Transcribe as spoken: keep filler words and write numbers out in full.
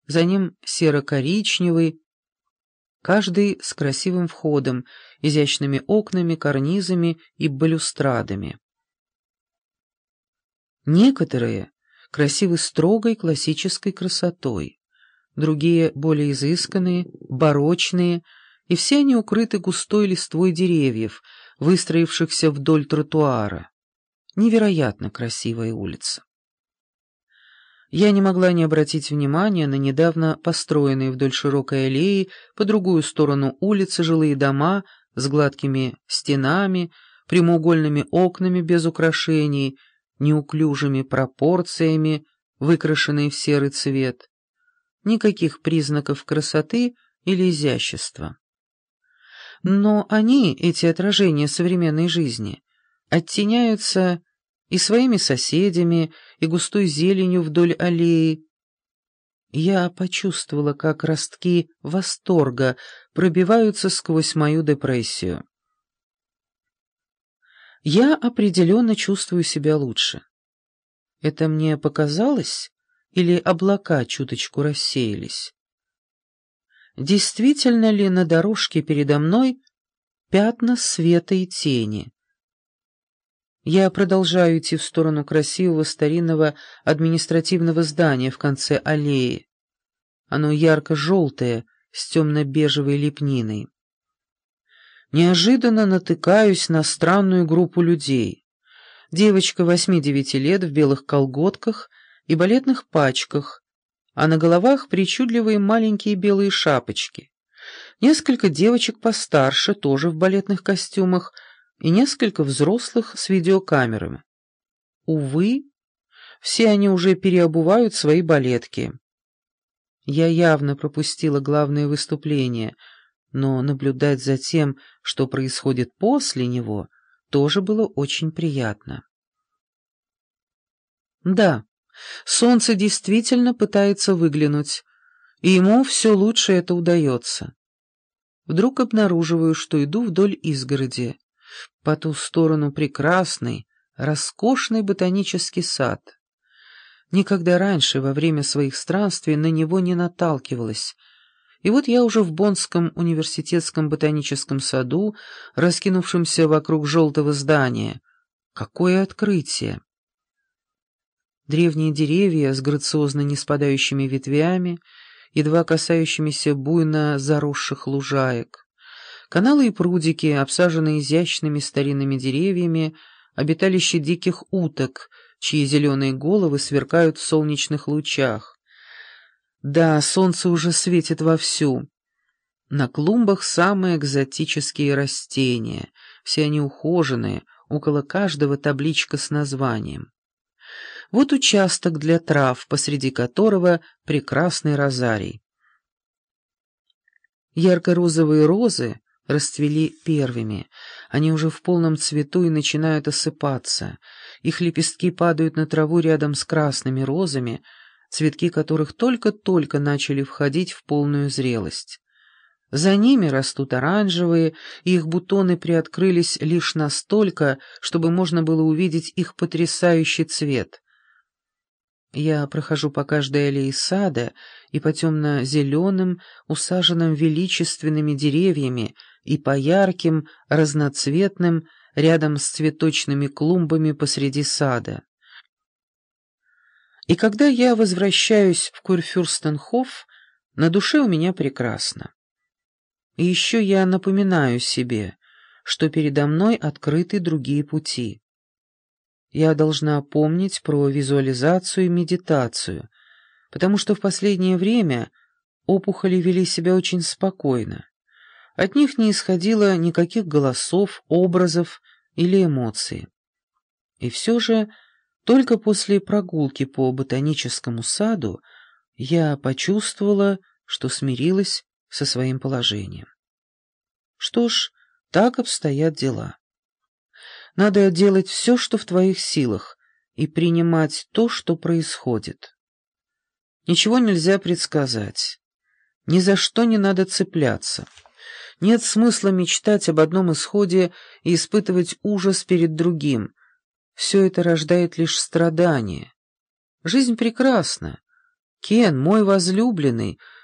за ним серо-коричневый, каждый с красивым входом, изящными окнами, карнизами и балюстрадами. Некоторые красивы строгой классической красотой, другие более изысканные, барочные, и все они укрыты густой листвой деревьев, выстроившихся вдоль тротуара. Невероятно красивая улица. Я не могла не обратить внимания на недавно построенные вдоль широкой аллеи по другую сторону улицы жилые дома с гладкими стенами, прямоугольными окнами без украшений, неуклюжими пропорциями, выкрашенные в серый цвет. Никаких признаков красоты или изящества. Но они, эти отражения современной жизни, оттеняются и своими соседями, и густой зеленью вдоль аллеи. Я почувствовала, как ростки восторга пробиваются сквозь мою депрессию. Я определенно чувствую себя лучше. Это мне показалось, или облака чуточку рассеялись? Действительно ли на дорожке передо мной пятна света и тени? Я продолжаю идти в сторону красивого старинного административного здания в конце аллеи. Оно ярко-желтое, с темно-бежевой лепниной. Неожиданно натыкаюсь на странную группу людей. Девочка восьми-девяти лет в белых колготках и балетных пачках, а на головах причудливые маленькие белые шапочки. Несколько девочек постарше, тоже в балетных костюмах, и несколько взрослых с видеокамерами. Увы, все они уже переобувают свои балетки. Я явно пропустила главное выступление, но наблюдать за тем, что происходит после него, тоже было очень приятно. Да, солнце действительно пытается выглянуть, и ему все лучше это удается. Вдруг обнаруживаю, что иду вдоль изгороди. По ту сторону прекрасный, роскошный ботанический сад. Никогда раньше во время своих странствий на него не наталкивалась. И вот я уже в Боннском университетском ботаническом саду, раскинувшемся вокруг желтого здания. Какое открытие! Древние деревья с грациозно неспадающими ветвями, едва касающимися буйно заросших лужаек. Каналы и прудики, обсаженные изящными старинными деревьями, обиталище диких уток, чьи зеленые головы сверкают в солнечных лучах. Да, солнце уже светит вовсю. На клумбах самые экзотические растения, все они ухоженные, около каждого табличка с названием. Вот участок для трав, посреди которого прекрасный розарий. Ярко-розовые розы расцвели первыми. Они уже в полном цвету и начинают осыпаться. Их лепестки падают на траву рядом с красными розами, цветки которых только-только начали входить в полную зрелость. За ними растут оранжевые, и их бутоны приоткрылись лишь настолько, чтобы можно было увидеть их потрясающий цвет. Я прохожу по каждой аллее сада и по темно-зеленым, усаженным величественными деревьями, и по ярким, разноцветным, рядом с цветочными клумбами посреди сада. И когда я возвращаюсь в Курфюрстенхоф, на душе у меня прекрасно. И еще я напоминаю себе, что передо мной открыты другие пути. Я должна помнить про визуализацию и медитацию, потому что в последнее время опухоли вели себя очень спокойно. От них не исходило никаких голосов, образов или эмоций. И все же только после прогулки по ботаническому саду я почувствовала, что смирилась со своим положением. Что ж, так обстоят дела. Надо делать все, что в твоих силах, и принимать то, что происходит. Ничего нельзя предсказать. Ни за что не надо цепляться. Нет смысла мечтать об одном исходе и испытывать ужас перед другим. Все это рождает лишь страдания. Жизнь прекрасна. Кен, мой возлюбленный,